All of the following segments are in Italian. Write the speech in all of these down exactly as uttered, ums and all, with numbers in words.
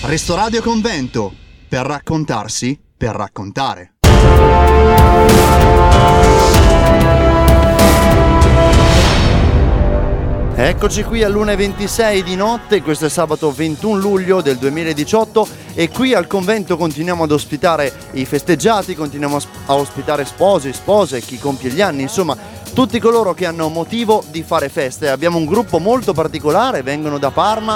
Resto Radio Convento, per raccontarsi, per raccontare. Eccoci qui all'una e ventisei di notte, questo è sabato ventuno luglio del duemiladiciotto e qui al convento continuiamo ad ospitare i festeggiati, continuiamo a ospitare sposi, spose, chi compie gli anni, insomma tutti coloro che hanno motivo di fare feste. Abbiamo un gruppo molto particolare, vengono da Parma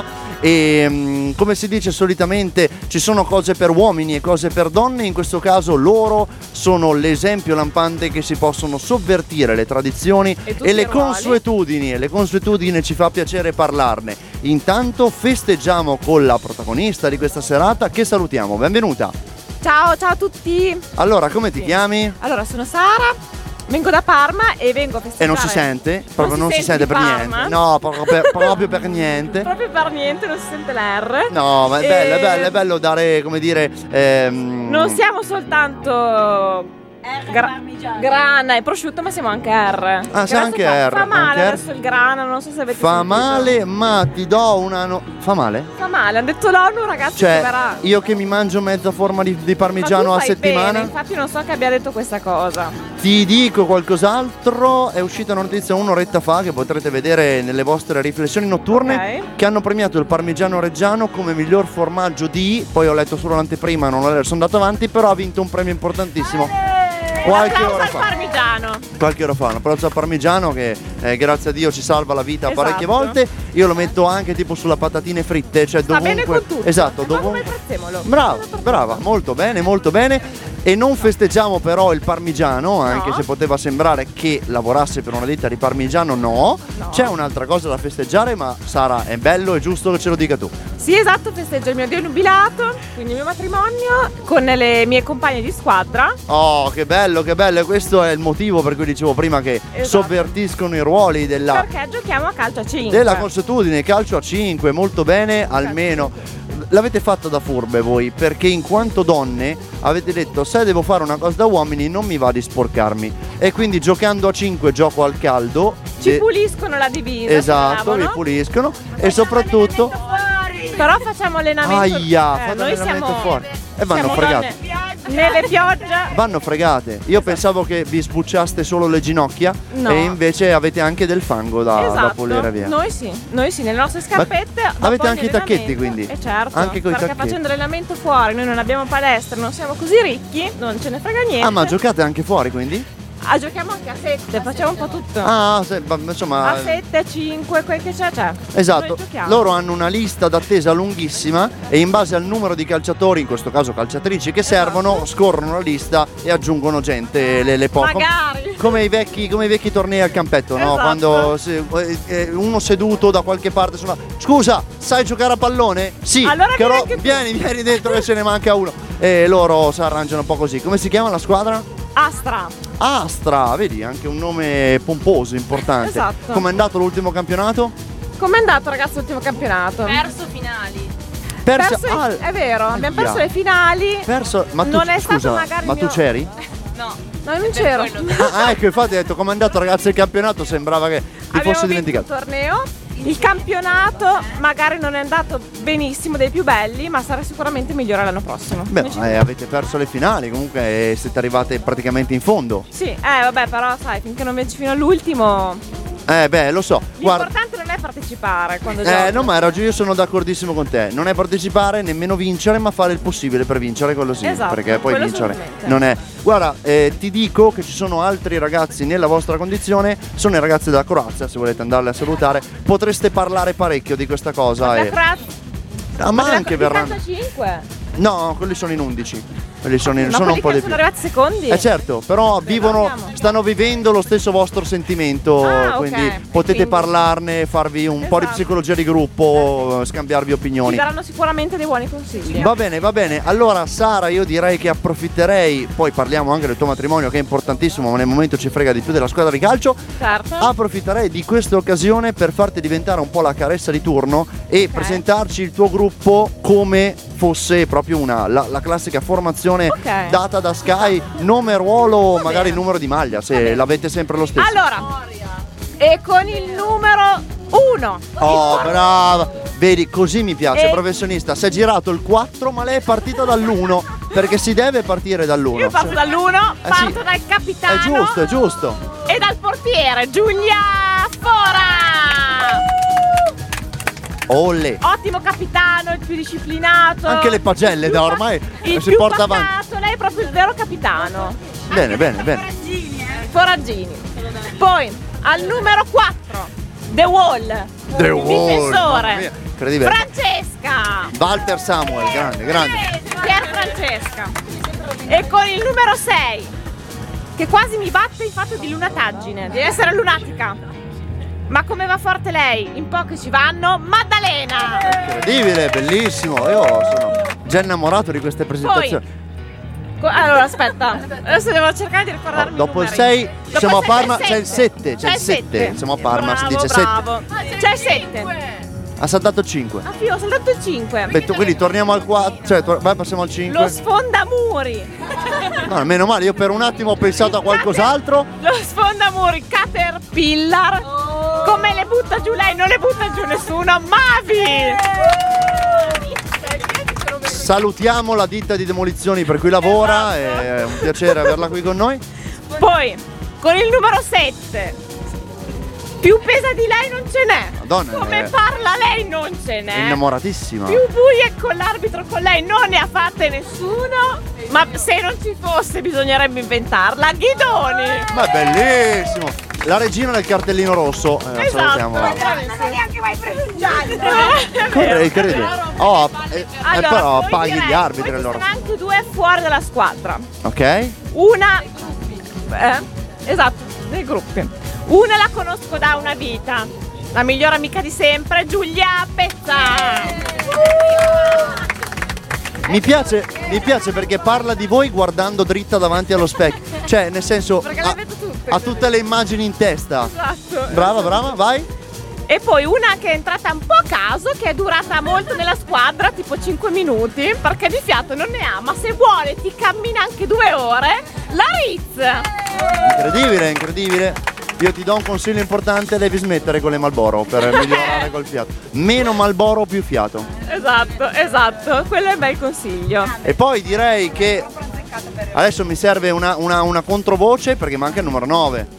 e come si dice solitamente ci sono cose per uomini e cose per donne, in questo caso loro sono l'esempio lampante che si possono sovvertire le tradizioni e, e le consuetudini e le consuetudini ci fa piacere parlarne. Intanto festeggiamo con la protagonista di questa serata che salutiamo, benvenuta. Ciao, ciao a tutti. Allora, come ti sì. chiami? Allora, sono Sara. Vengo da Parma e vengo a festeggiare. E non si sente? Proprio non, non si, si sente, sente per Parma? niente. No, proprio per, proprio per niente. Proprio per niente, non si sente l'R. No, ma è e... bello, è bello, è bello dare, come dire... Ehm... Non siamo soltanto... Gra- grana e prosciutto, ma siamo anche R. Ah, siamo anche fa, R. Fa male anche adesso il grana, non so se avete Fa sentito. male, ma ti do una... No... Fa male? Fa male, hanno detto l'ONU, ragazzi, cioè, che verrà. io che mi mangio mezza forma di, di parmigiano a settimana. Bene, infatti non so che abbia detto questa cosa. Ti dico qualcos'altro, è uscita una notizia un'oretta fa che potrete vedere nelle vostre riflessioni notturne, okay, che hanno premiato il parmigiano reggiano come miglior formaggio di, poi ho letto solo l'anteprima, non ho letto, sono andato avanti, però ha vinto un premio importantissimo. Qualche ora al fa. parmigiano. Qualche ora fa, un applauso al parmigiano che eh, grazie a Dio ci salva la vita esatto. parecchie volte. Io lo metto anche tipo sulla patatine fritte, cioè sta dovunque. Bene con tutto. Esatto, è dovunque. Come il prezzemolo. Brava, brava, molto bene, molto bene. E non festeggiamo però il parmigiano, anche no. se poteva sembrare che lavorasse per una ditta di parmigiano, no. no. C'è un'altra cosa da festeggiare, ma Sara, è bello e giusto che ce lo dica tu. Sì, esatto, festeggio il mio denubilato, quindi il mio matrimonio con le mie compagne di squadra. Oh, che bello, che bello, e questo è il motivo per cui dicevo prima che esatto. sovvertiscono i ruoli della... Perché giochiamo a calcio a cinque. Della consuetudine, calcio a cinque, molto bene, almeno... L'avete fatto da furbe voi, perché in quanto donne avete detto se devo fare una cosa da uomini non mi va di sporcarmi, e quindi giocando a cinque gioco al caldo ci e... puliscono la divisa. Esatto, vi puliscono e soprattutto però facciamo allenamento. Aia, eh, fanno noi allenamento siamo fuori e vanno fregate. Nelle piogge. Vanno fregate. Io esatto. pensavo che vi sbucciaste solo le ginocchia, no. e invece avete anche del fango da, esatto. da pulire via. Noi sì, noi sì, nelle nostre scarpette. Ma avete anche i tacchetti, quindi? Eh certo, anche coi perché tacchetti. facendo allenamento fuori, noi non abbiamo palestra, non siamo così ricchi, non ce ne frega niente. Ah, ma giocate anche fuori, quindi? Ah, giochiamo anche a sette, facciamo un po' tutto. Ah, se, insomma. A sette, a cinque, quel che c'è, c'è. Esatto, loro hanno una lista d'attesa lunghissima e in base al numero di calciatori, in questo caso calciatrici, che esatto. servono, scorrono la lista e aggiungono gente, le, le poche. Magari! Come i vecchi, come i vecchi tornei al campetto, esatto. no? Quando se, eh, uno seduto da qualche parte, insomma, scusa, sai giocare a pallone? Sì, allora che vieni, ro- vieni, vieni dentro che ce ne manca uno. E loro si arrangiano un po' così. Come si chiama la squadra? Astra. Astra, vedi, anche un nome pomposo, importante. Esatto. Com'è andato l'ultimo campionato? Com'è andato, ragazzi, l'ultimo campionato? Perso finali. Perso, perso ah, le, è vero, aia. abbiamo perso le finali. Perso, ma tu, non è scusa, stato magari ma il mio... tu c'eri? No. No, non c'ero. Ah, ecco, infatti ho detto com'è andato, ragazzi, il campionato, sembrava che ti abbiamo fosse vinto dimenticato. il torneo. Il campionato magari non è andato benissimo, dei più belli, ma sarà sicuramente migliore l'anno prossimo. Beh, eh, avete perso le finali, comunque eh, siete arrivate praticamente in fondo. Sì, eh vabbè, però sai, finché non vinci fino all'ultimo. Eh beh, lo so. L'importante non è partecipare quando giochi. Eh no, ma hai ragione, io sono d'accordissimo con te. Non è partecipare, nemmeno vincere, ma fare il possibile per vincere, quello sì. Esatto, perché poi vincere assolutamente. non è. Guarda, eh, ti dico che ci sono altri ragazzi nella vostra condizione, sono i ragazzi della Croazia, se volete andarli a salutare, potreste parlare parecchio di questa cosa. Ma e... ah, ma anche verranno. cinque. No, quelli sono in undici. Quelli sono, in... no, sono un po' che di sono più. arrivati secondi. Eh certo, però Beh, vivono, guardiamo. stanno vivendo lo stesso vostro sentimento, ah, quindi okay. potete quindi... parlarne, farvi un esatto. po' di psicologia di gruppo, scambiarvi opinioni. Ci daranno sicuramente dei buoni consigli. Va bene, va bene. Allora Sara, io direi che approfitterei, poi parliamo anche del tuo matrimonio che è importantissimo, ma nel momento ci frega di più della squadra di calcio. Certo. Approfitterei di questa occasione per farti diventare un po' la caressa di turno e okay. presentarci il tuo gruppo come fosse proprio una la, la classica formazione okay. data da Sky, nome, ruolo, magari numero di maglia, se l'avete sempre lo stesso. Allora, e con il numero uno. Oh, brava. Vedi, così mi piace, E- professionista. Si è girato il quattro, ma lei è partita dall'uno. Perché si deve partire dall'uno. Io parto dall'uno, Eh parto sì. dal capitano. È giusto, è giusto. E dal portiere, Giulia Fora. Olè. Ottimo capitano, il più disciplinato. Anche le pagelle il da più ormai pa- il si più porta pacato, avanti. Lei è proprio il vero capitano. Bene, bene, bene. Foraggini. Poi al numero quattro, The Wall. The il Wall, mamma difensore. mia, incredibile. Francesca. Walter Samuel, grande, grande. Pier Francesca. E con il numero sei, che quasi mi batte in fatto di lunataggine, deve essere lunatica. Ma come va forte lei? In pochi ci vanno. Maddalena. Incredibile, bellissimo. Io sono già innamorato di queste presentazioni. Co- Allora aspetta, adesso devo cercare di ricordarmi. Oh, dopo i il numeri. sei Dopo siamo il a sei Parma, c'è il sette, c'è il sette. Siamo a Parma, si Bravo, dice sette. bravo. C'è il sette. Ha saltato il cinque. Ah, fio, ho saltato il cinque. Beh, tu- quindi torniamo al quattro, cioè tor- vai, passiamo al Lo cinque. sfondamuri. No, meno male, io per un attimo ho pensato a qualcos'altro. Lo sfondamuri Caterpillar. Come le butta giù lei? Non le butta giù nessuno. Mavi. Salutiamo la ditta di demolizioni per cui lavora, è un piacere averla qui con noi. Poi con il numero sette. Più pesa di lei non ce n'è. Madonna, Come è- parla lei non ce n'è. Innamoratissima. Più buie con l'arbitro con lei non ne ha fatte nessuno. Ma se non ci fosse bisognerebbe inventarla. Ghidoni. Ma è bellissimo. La regina del cartellino rosso. Eh, Esatto. salutiamola. Non neanche mai preso un giallo. Corre- incredibile. Oh, eh, eh, Allora, però poi paghi direi- gli arbitri poi ci allora. sono anche due fuori dalla squadra. Ok? Una eh, esatto, dei gruppi. Una la conosco da una vita, la migliore amica di sempre, Giulia Pezza. Mi piace, mi piace perché parla di voi guardando dritta davanti allo specchio. Cioè, nel senso, Perché le ha, vedo tutte. ha tutte le immagini in testa. Esatto. Brava, brava, vai. E poi una che è entrata un po' a caso, che è durata molto nella squadra, tipo cinque minuti, perché di fiato non ne ha, ma se vuole ti cammina anche due ore, la Ritz. Incredibile, incredibile. Io ti do un consiglio importante, devi smettere con le Marlboro per migliorare col fiato. Meno Marlboro, più fiato. Esatto, esatto, quello è un bel consiglio. E poi direi che adesso mi serve una, una, una controvoce perché manca il numero nove.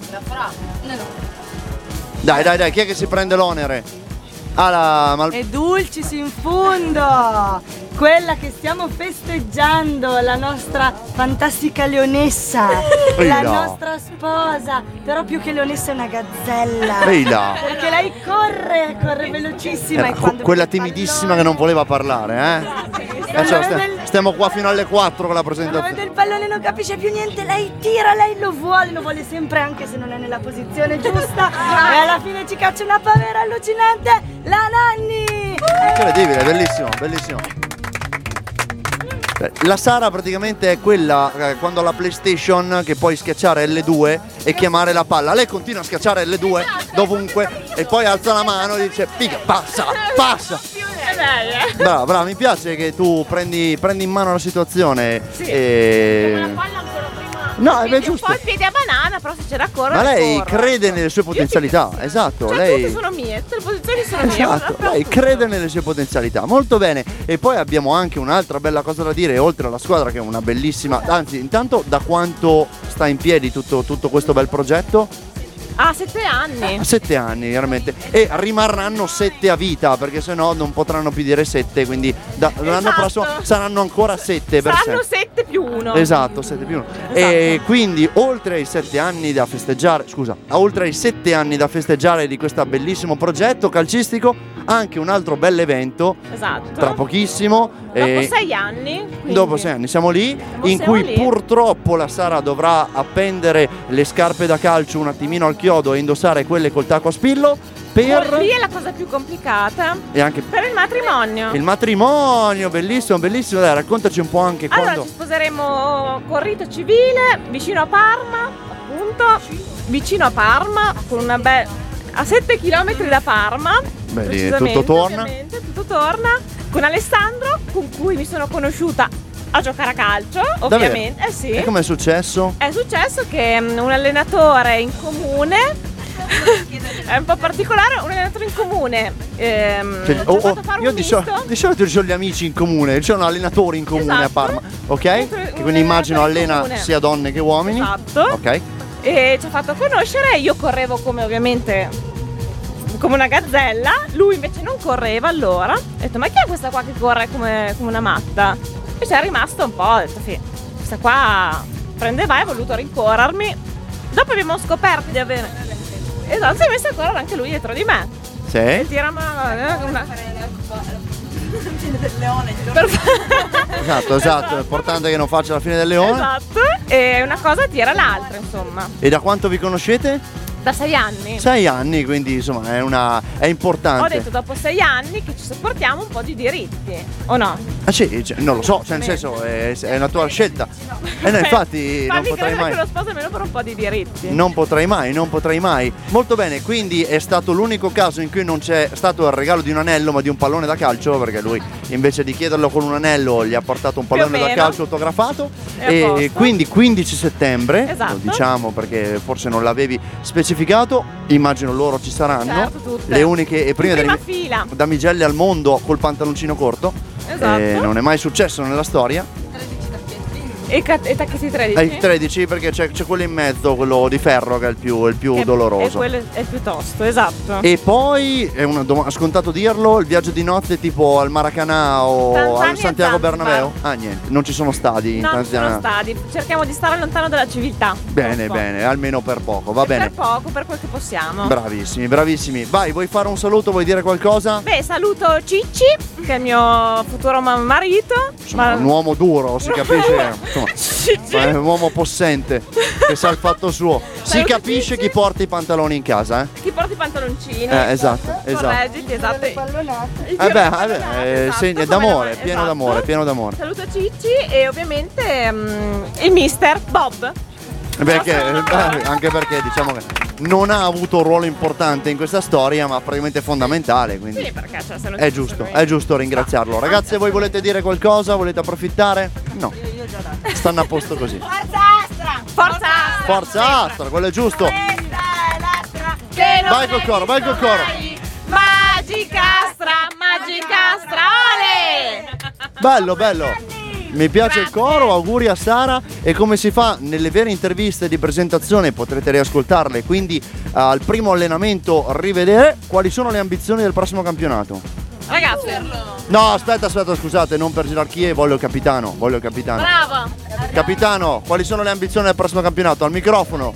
Dai, dai, dai, chi è che si prende l'onere? Ah, la Mal- E Dulcis in fondo, quella che stiamo festeggiando, la nostra fantastica leonessa, Ehi la là. nostra sposa, però più che leonessa è una gazzella. Ehi là. Perché lei corre, corre velocissima. Era e quando quella vede il timidissima che non voleva parlare, eh? Eh, cioè, st- del- stiamo qua fino alle quattro con la Quando vede presentazione. il pallone non capisce più niente, lei tira, lei lo vuole, lo vuole sempre anche se non è nella posizione giusta. E alla fine ci caccia una pavera allucinante, la Nanni! Incredibile, bellissimo, bellissimo. Eh, La Sara praticamente è quella eh, quando ha la PlayStation che puoi schiacciare L due e chiamare la palla. Lei continua a schiacciare L due dovunque e poi alza la mano e dice piga, passa, passa. È lei, eh. Brava, brava, mi piace che tu prendi, prendi in mano la situazione. E... La palla ancora prima. No, è Quindi giusto. un po' il piede a banana, però se c'è da correre. Ma lei corro. crede nelle sue Io ti- potenzialità, esatto. Cioè, lei... tutte sono mie, tutte le posizioni sono mie. Esatto, guarda, lei tutto. crede nelle sue potenzialità, molto bene. E poi abbiamo anche un'altra bella cosa da dire, oltre alla squadra che è una bellissima. Anzi, intanto da quanto sta in piedi tutto, tutto questo bel progetto? Ah, sette anni. Sette anni, veramente. E rimarranno sette a vita, perché sennò non potranno più dire sette, quindi da- l'anno Esatto. prossimo saranno ancora sette per Saranno sempre. sette più uno. Esatto, sette più uno. E quindi oltre ai sette anni da festeggiare, scusa, oltre ai sette anni da festeggiare di questo bellissimo progetto calcistico, anche un altro bel evento Esatto. tra pochissimo. Dopo e- sei anni. quindi- Dopo sei anni siamo lì, in siamo cui lì. purtroppo la Sara dovrà appendere le scarpe da calcio un attimino al chiodo e indossare quelle col tacco a spillo per... Lì è la cosa più complicata. E anche Per il matrimonio. il matrimonio, bellissimo, bellissimo. Dai, raccontaci un po' anche Allora quando... ci sposeremo con rito civile vicino a Parma, appunto, vicino a Parma, con una bella a sette chilometri da Parma. Beh, lì precisamente, tutto torna. ovviamente, tutto torna. Con Alessandro, con cui mi sono conosciuta a giocare a calcio, ovviamente. Eh sì. E com'è successo? È successo che mm, un allenatore in comune è un po' particolare, un allenatore in comune. Ehm, Cioè, ci oh, ha fatto oh, fare io un di, so- misto. di solito ci sono gli amici in comune, ci sono allenatori in comune a Esatto. Parma, ok? Dentro Che un quindi immagino allenatore in allena comune. sia donne che uomini. Esatto. Ok. E ci ha fatto conoscere, io correvo come ovviamente come una gazzella, lui invece non correva allora. Ho detto, ma chi è questa qua che corre come, come una matta? E ci è rimasto un po', ho detto, sì, questa qua prende vai, ha voluto rincorrermi. Dopo abbiamo scoperto di avere... Esatto, si è messo a correre anche lui dietro di me. Sì. E tira una... una... del leone, Esatto, esatto, è importante che non faccia la fine del leone. Esatto. E una cosa tira l'altra, insomma. E da quanto vi conoscete? Da sei anni. Sei anni, quindi insomma è una è importante. Ho detto dopo sei anni che ci sopportiamo un po' di diritti, o no? Ah sì, cioè, non lo so, cioè, nel senso è, è una tua scelta. E no, infatti non Fammi potrai credere mai. che lo sposo almeno per un po' di diritti. Non potrei mai, non potrei mai. Molto bene, quindi è stato l'unico caso in cui non c'è stato il regalo di un anello ma di un pallone da calcio, perché lui invece di chiederlo con un anello gli ha portato un Più o pallone da meno. calcio autografato. È a E posto. quindi quindici settembre, Esatto. lo diciamo perché forse non l'avevi specificato, immagino loro ci saranno. Certo, tutte. Le uniche e prime In prima dami- fila. damigelle al mondo col pantaloncino corto. Esatto. Eh, non è mai successo nella storia. E, ca- e tacchetti tredici? Ai tredici perché c'è, c'è quello in mezzo, quello di ferro che è il più, il più E- doloroso. E quello è più tosto, esatto. E poi, è una dom- scontato dirlo, il viaggio di notte tipo al Maracanã o Tanzania al e Santiago Zanzibar. Bernabéu? Ah niente, non ci sono stadi in No, non ci sono Tanzania. stati. Cerchiamo di stare lontano dalla civiltà. Bene, Un po'. bene, almeno per poco, va E bene. Per poco, per quel che possiamo. Bravissimi, bravissimi. Vai, vuoi fare un saluto, vuoi dire qualcosa? Beh, saluto Cicci, che è il mio futuro ma- marito. Insomma, un uomo duro, si capisce. Insomma, Cicci. è un uomo possente che sa il fatto suo. Si Saluto capisce Cicci. chi porta i pantaloni in casa, eh? Chi porta i pantaloncini. Eh, esatto, esatto. Correggiti, esatto. Il Eh beh, tiro eh beh, pallonate, eh, esatto, segno- è come d'amore, la- pieno esatto. d'amore, pieno d'amore. Saluto Cicci e ovviamente mm, il mister Bob. Perché, No, no, no. eh, anche perché diciamo che non ha avuto un ruolo importante in questa storia, ma praticamente fondamentale, quindi Sì, perché cioè, se non è ci giusto, fosse è giusto ringraziarlo. Ragazze, voi volete dire qualcosa? Volete approfittare? No. Stanno a posto così. Forza Astra! Forza Astra! Forza Astra, quello è giusto. Questa è l'Astra! Che non Vai col coro, vai col coro. mai. Magicastra, Magicastra, ole! Bello, bello. Mi piace il coro, auguri a Sara. E come si fa nelle vere interviste di presentazione, potrete riascoltarle, quindi al primo allenamento rivedere quali sono le ambizioni del prossimo campionato. Ragazzi, No, aspetta, aspetta, scusate, non per gerarchie, voglio il capitano, voglio il capitano. brava! Capitano, quali sono le ambizioni del prossimo campionato? Al microfono.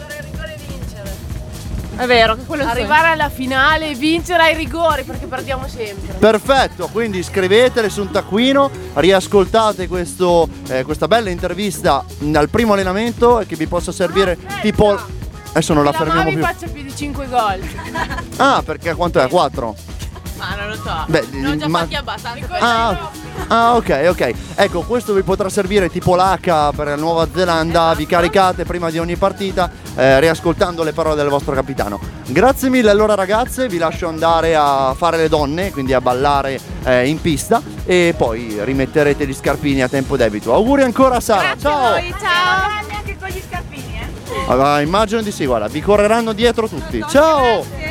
È vero che quello è il sogno. Arrivare alla finale e vincere ai rigori perché perdiamo sempre. Perfetto, quindi scrivetele su un taccuino, riascoltate questo, eh, questa bella intervista al primo allenamento e che vi possa servire tipo... Adesso non la la fermiamo Mami più. faccia più di cinque gol. Ah, perché quanto è? quattro? Ma non lo so. Beh, ne ho già ma- fatti abbastanza. Ah, ah, ok, ok. Ecco, questo vi potrà servire tipo l'H per la Nuova Zelanda. Vi caricate prima di ogni partita, eh, riascoltando le parole del vostro capitano. Grazie mille allora ragazze, vi lascio andare a fare le donne, quindi a ballare eh, in pista e poi rimetterete gli scarpini a tempo debito. Auguri ancora a Sara, Grazie a ciao! voi, ciao! Anche con gli scarpini, eh? Ah, immagino di sì, guarda, vi correranno dietro tutti. Ciao!